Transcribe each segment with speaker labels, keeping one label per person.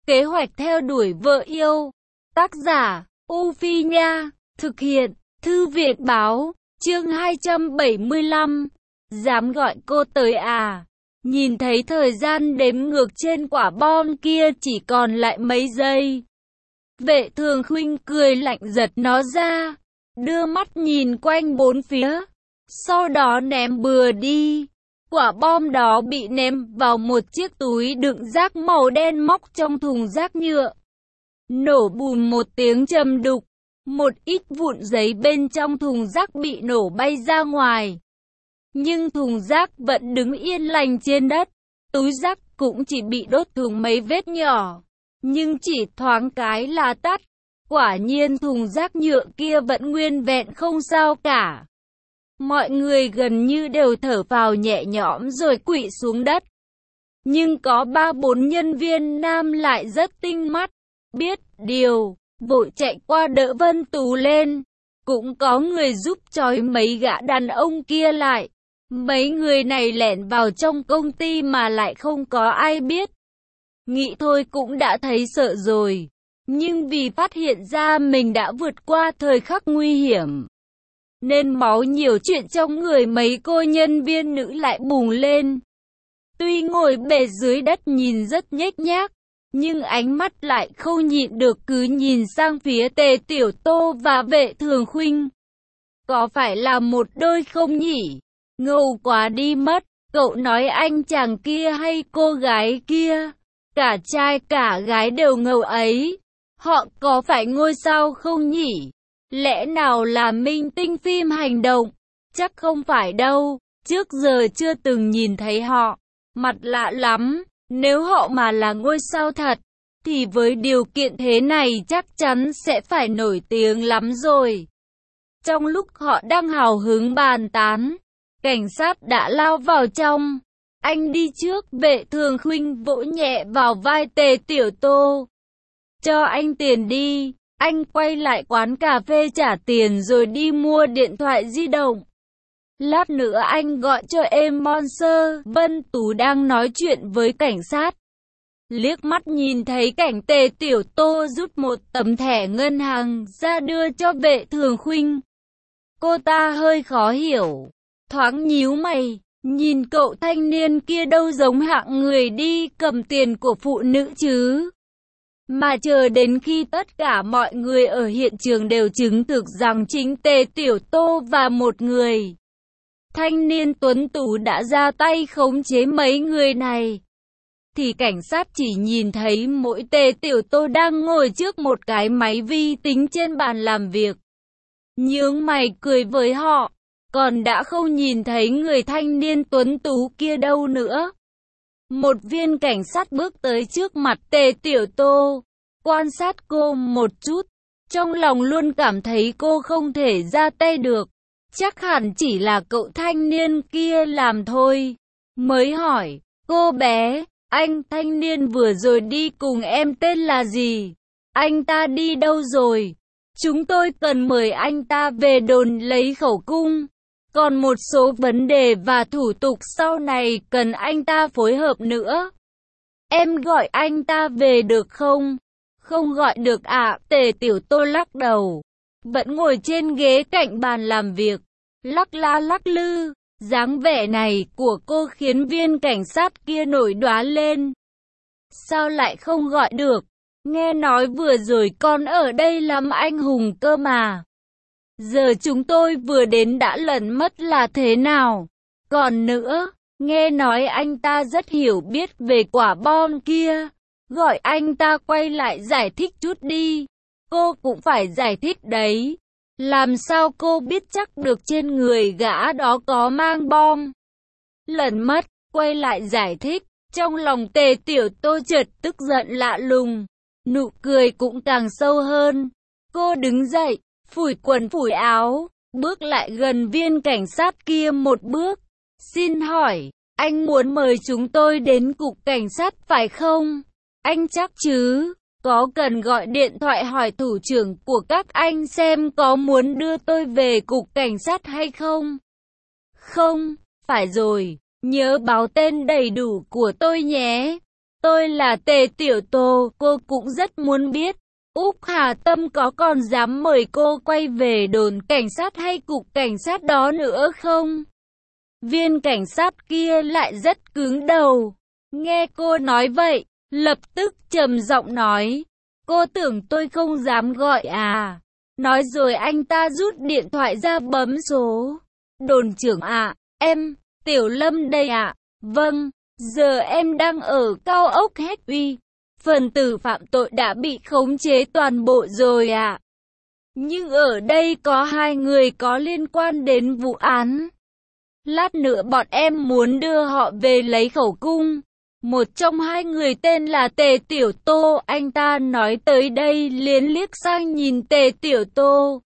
Speaker 1: Kế hoạch theo đuổi vợ yêu. Tác giả, U Phi Nha. Thực hiện, Thư viện Báo. Chương 275. Dám gọi cô tới à? Nhìn thấy thời gian đếm ngược trên quả bom kia chỉ còn lại mấy giây. Vệ Thường Khuynh cười lạnh giật nó ra, đưa mắt nhìn quanh bốn phía, sau đó ném bừa đi. Quả bom đó bị ném vào một chiếc túi đựng rác màu đen móc trong thùng rác nhựa. Nổ bùm một tiếng trầm đục, một ít vụn giấy bên trong thùng rác bị nổ bay ra ngoài. Nhưng thùng rác vẫn đứng yên lành trên đất, túi rác cũng chỉ bị đốt thùng mấy vết nhỏ, nhưng chỉ thoáng cái là tắt. Quả nhiên thùng rác nhựa kia vẫn nguyên vẹn không sao cả. Mọi người gần như đều thở phào nhẹ nhõm rồi quỵ xuống đất. Nhưng có 3-4 nhân viên nam lại rất tinh mắt, biết điều, vội chạy qua đỡ Vân Tú lên. Cũng có người giúp trói mấy gã đàn ông kia lại. Mấy người này lẻn vào trong công ty mà lại không có ai biết. Nghĩ thôi cũng đã thấy sợ rồi. Nhưng vì phát hiện ra mình đã vượt qua thời khắc nguy hiểm, nên máu nhiều chuyện trong người mấy cô nhân viên nữ lại bùng lên. Tuy ngồi bệt dưới đất nhìn rất nhếch nhác, nhưng ánh mắt lại không nhịn được cứ nhìn sang phía Tề Tiểu Tô và Vệ Thường Khuynh. Có phải là một đôi không nhỉ? Ngầu quá đi mất, cậu nói anh chàng kia hay cô gái kia? Cả trai cả gái đều ngầu ấy. Họ có phải ngôi sao không nhỉ? Lẽ nào là minh tinh phim hành động? Chắc không phải đâu, trước giờ chưa từng nhìn thấy họ. Mặt lạ lắm, nếu họ mà là ngôi sao thật, thì với điều kiện thế này chắc chắn sẽ phải nổi tiếng lắm rồi. Trong lúc họ đang hào hứng bàn tán, cảnh sát đã lao vào trong. Anh đi trước, Vệ Thường Khuynh vỗ nhẹ vào vai Tề Tiểu Tô. Cho anh tiền đi. Anh quay lại quán cà phê trả tiền rồi đi mua điện thoại di động. Lát nữa anh gọi cho em Monster. Vân Tú đang nói chuyện với cảnh sát. Liếc mắt nhìn thấy cảnh Tề Tiểu Tô rút một tấm thẻ ngân hàng ra đưa cho Vệ Thường Khuynh. Cô ta hơi khó hiểu, thoáng nhíu mày, nhìn cậu thanh niên kia đâu giống hạng người đi cầm tiền của phụ nữ chứ. Mà chờ đến khi tất cả mọi người ở hiện trường đều chứng thực rằng chính Tề Tiểu Tô và một người thanh niên tuấn tú đã ra tay khống chế mấy người này, thì cảnh sát chỉ nhìn thấy mỗi Tề Tiểu Tô đang ngồi trước một cái máy vi tính trên bàn làm việc, nhướng mày cười với họ, còn đã không nhìn thấy người thanh niên tuấn tú kia đâu nữa. Một viên cảnh sát bước tới trước mặt Tề Tiểu Tô, quan sát cô một chút, trong lòng luôn cảm thấy cô không thể ra tay được, chắc hẳn chỉ là cậu thanh niên kia làm thôi. Mới hỏi, cô bé, anh thanh niên vừa rồi đi cùng em tên là gì? Anh ta đi đâu rồi? Chúng tôi cần mời anh ta về đồn lấy khẩu cung. Còn một số vấn đề và thủ tục sau này cần anh ta phối hợp nữa. Em gọi anh ta về được không? Không gọi được ạ. Tề Tiểu Tô lắc đầu, vẫn ngồi trên ghế cạnh bàn làm việc, lắc la lắc lư. Dáng vẻ này của cô khiến viên cảnh sát kia nổi đoá lên. Sao lại không gọi được? Nghe nói vừa rồi con ở đây làm anh hùng cơ mà. Giờ chúng tôi vừa đến đã lẩn mất là thế nào? Còn nữa, nghe nói anh ta rất hiểu biết về quả bom kia. Gọi anh ta quay lại giải thích chút đi. Cô cũng phải giải thích đấy. Làm sao cô biết chắc được trên người gã đó có mang bom? Lẩn mất, quay lại giải thích. Trong lòng Tề Tiểu Tô chợt tức giận lạ lùng. Nụ cười cũng càng sâu hơn. Cô đứng dậy, phủi quần phủi áo, bước lại gần viên cảnh sát kia một bước. Xin hỏi, anh muốn mời chúng tôi đến cục cảnh sát phải không? Anh chắc chứ? Có cần gọi điện thoại hỏi thủ trưởng của các anh xem có muốn đưa tôi về cục cảnh sát hay không? Không, phải rồi, nhớ báo tên đầy đủ của tôi nhé. Tôi là Tề Tiểu Tô, cô cũng rất muốn biết. Úc Hà Tâm có còn dám mời cô quay về đồn cảnh sát hay cục cảnh sát đó nữa không? Viên cảnh sát kia lại rất cứng đầu. Nghe cô nói vậy, lập tức trầm giọng nói. Cô tưởng tôi không dám gọi à? Nói rồi anh ta rút điện thoại ra bấm số. Đồn trưởng ạ, em, Tiểu Lâm đây ạ. Vâng, giờ em đang ở cao ốc Hết Uy. Phần tử phạm tội đã bị khống chế toàn bộ rồi ạ. Nhưng ở đây có 2 người có liên quan đến vụ án. Lát nữa bọn em muốn đưa họ về lấy khẩu cung. Một trong 2 người tên là Tề Tiểu Tô, anh ta nói tới đây liền liếc sang nhìn Tề Tiểu Tô.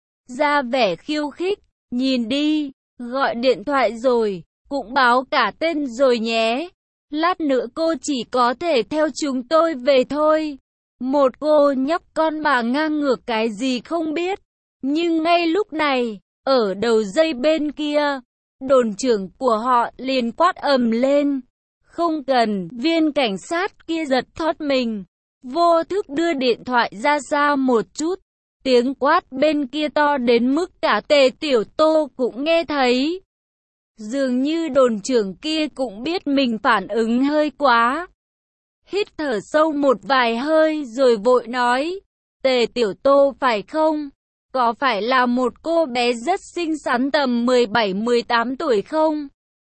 Speaker 1: Ra vẻ khiêu khích, nhìn đi, gọi điện thoại rồi, cũng báo cả tên rồi nhé. Lát nữa cô chỉ có thể theo chúng tôi về thôi. Một cô nhóc con mà ngang ngược cái gì không biết. Nhưng ngay lúc này, ở đầu dây bên kia, đồn trưởng của họ liền quát ầm lên. Không cần, viên cảnh sát kia giật thót mình. Vô thức đưa điện thoại ra xa một chút. Tiếng quát bên kia to đến mức cả Tề Tiểu Tô cũng nghe thấy. Dường như đồn trưởng kia cũng biết mình phản ứng hơi quá. Hít thở sâu một vài hơi rồi vội nói. Tề Tiểu Tô phải không? Có phải là một cô bé rất xinh xắn tầm 17-18 tuổi không?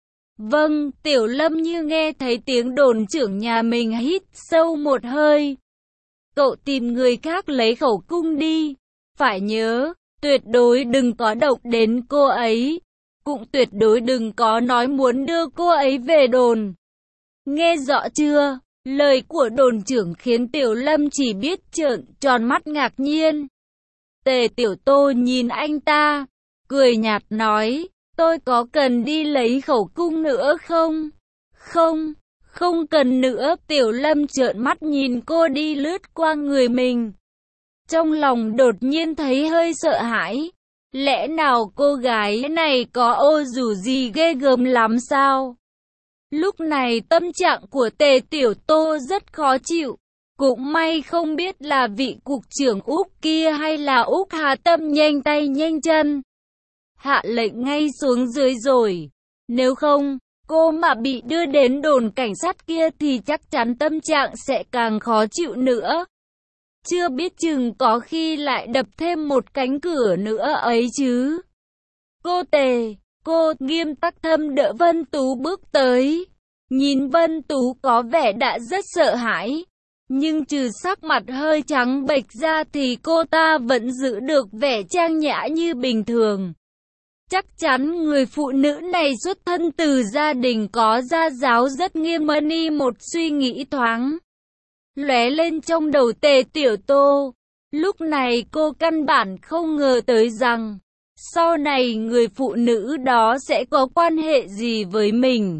Speaker 1: Vâng, Tiểu Lâm như nghe thấy tiếng đồn trưởng nhà mình hít sâu một hơi. Cậu tìm người khác lấy khẩu cung đi. Phải nhớ, tuyệt đối đừng có động đến cô ấy. Cũng tuyệt đối đừng có nói muốn đưa cô ấy về đồn. Nghe rõ chưa? Lời của đồn trưởng khiến Tiểu Lâm chỉ biết trợn tròn mắt ngạc nhiên. Tề Tiểu Tô nhìn anh ta, cười nhạt nói, tôi có cần đi lấy khẩu cung nữa không? Không, không cần nữa. Tiểu Lâm trợn mắt nhìn cô đi lướt qua người mình. Trong lòng đột nhiên thấy hơi sợ hãi. Lẽ nào cô gái này có ô dù gì ghê gớm lắm sao? Lúc này tâm trạng của Tề Tiểu Tô rất khó chịu. Cũng may không biết là vị cục trưởng Úc kia hay là Úc Hà Tâm nhanh tay nhanh chân. Hạ lệnh ngay xuống dưới rồi. Nếu không, cô mà bị đưa đến đồn cảnh sát kia thì chắc chắn tâm trạng sẽ càng khó chịu nữa. Chưa biết chừng có khi lại đập thêm một cánh cửa nữa ấy chứ. Cô Tề, cô Nghiêm Tắc Thâm đỡ Vân Tú bước tới. Nhìn Vân Tú có vẻ đã rất sợ hãi. Nhưng trừ sắc mặt hơi trắng bệch ra thì cô ta vẫn giữ được vẻ trang nhã như bình thường. Chắc chắn người phụ nữ này xuất thân từ gia đình có gia giáo rất nghiêm ni. Một suy nghĩ thoáng lóe lên trong đầu Tề Tiểu Tô. Lúc này cô căn bản không ngờ tới rằng sau này người phụ nữ đó sẽ có quan hệ gì với mình.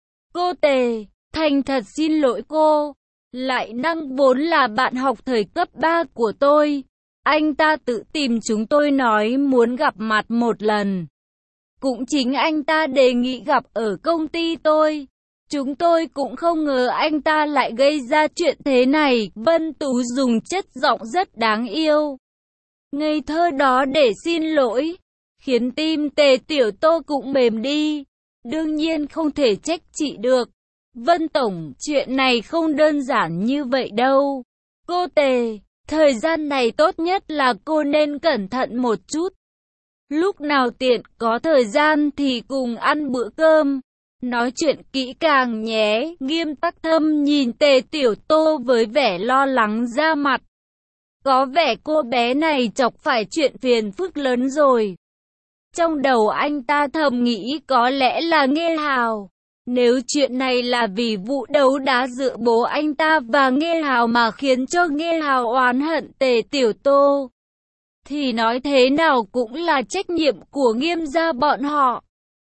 Speaker 1: Cô Tề, thành thật xin lỗi cô. Lại Năng vốn là bạn học thời cấp 3 của tôi. Anh ta tự tìm chúng tôi nói muốn gặp mặt một lần. Cũng chính anh ta đề nghị gặp ở công ty tôi. Chúng tôi cũng không ngờ anh ta lại gây ra chuyện thế này. Vân Tú dùng chất giọng rất đáng yêu, ngây thơ đó để xin lỗi, khiến tim Tề Tiểu Tô cũng mềm đi. Đương nhiên không thể trách chị được. Vân Tổng, chuyện này không đơn giản như vậy đâu. Cô Tề, thời gian này tốt nhất là cô nên cẩn thận một chút. Lúc nào tiện có thời gian thì cùng ăn bữa cơm. Nói chuyện kỹ càng nhé. Nghiêm Tắc Thâm nhìn Tề Tiểu Tô với vẻ lo lắng ra mặt. Có vẻ cô bé này chọc phải chuyện phiền phức lớn rồi. Trong đầu anh ta thầm nghĩ có lẽ là Nghê Hào. Nếu chuyện này là vì vụ đấu đá giữa bố anh ta và Nghê Hào mà khiến cho Nghê Hào oán hận Tề Tiểu Tô, thì nói thế nào cũng là trách nhiệm của Nghiêm gia bọn họ.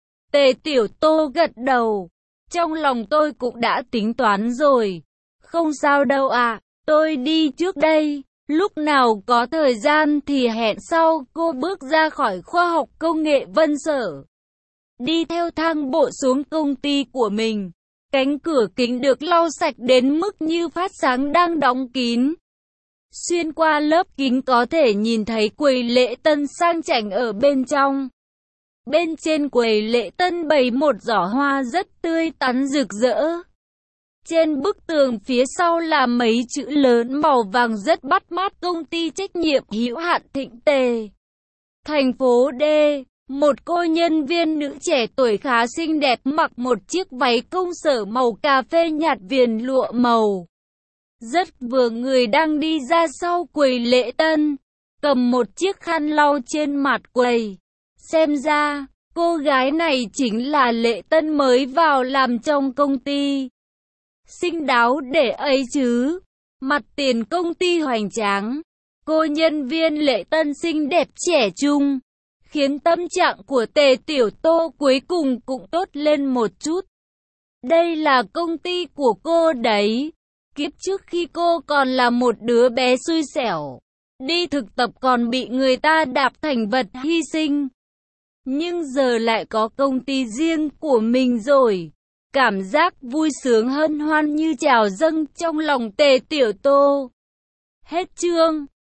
Speaker 1: Tề Tiểu Tô gật đầu. Trong lòng tôi cũng đã tính toán rồi. Không sao đâu ạ, tôi đi trước đây. Lúc nào có thời gian thì hẹn sau. Cô bước ra khỏi khoa học công nghệ Vân Sở, đi theo thang bộ xuống công ty của mình. Cánh cửa kính được lau sạch đến mức như phát sáng đang đóng kín. Xuyên qua lớp kính có thể nhìn thấy quầy lễ tân sang chảnh ở bên trong. Bên trên quầy lễ tân bày một giỏ hoa rất tươi tắn rực rỡ. Trên bức tường phía sau là mấy chữ lớn màu vàng rất bắt mắt: công ty trách nhiệm hữu hạn Thịnh Tề, thành phố D. Một cô nhân viên nữ trẻ tuổi khá xinh đẹp mặc một chiếc váy công sở màu cà phê nhạt viền lụa màu rất vừa người đang đi ra sau quầy lễ tân, cầm một chiếc khăn lau trên mặt quầy. Xem ra, cô gái này chính là lễ tân mới vào làm trong công ty. Xinh đáo để ấy chứ. Mặt tiền công ty hoành tráng. Cô nhân viên lễ tân xinh đẹp trẻ trung, khiến tâm trạng của Tề Tiểu Tô cuối cùng cũng tốt lên một chút. Đây là công ty của cô đấy. Kiếp trước khi cô còn là một đứa bé xui xẻo, đi thực tập còn bị người ta đạp thành vật hy sinh. Nhưng giờ lại có công ty riêng của mình rồi. Cảm giác vui sướng hân hoan như trào dâng trong lòng Tề Tiểu Tô. Hết chương.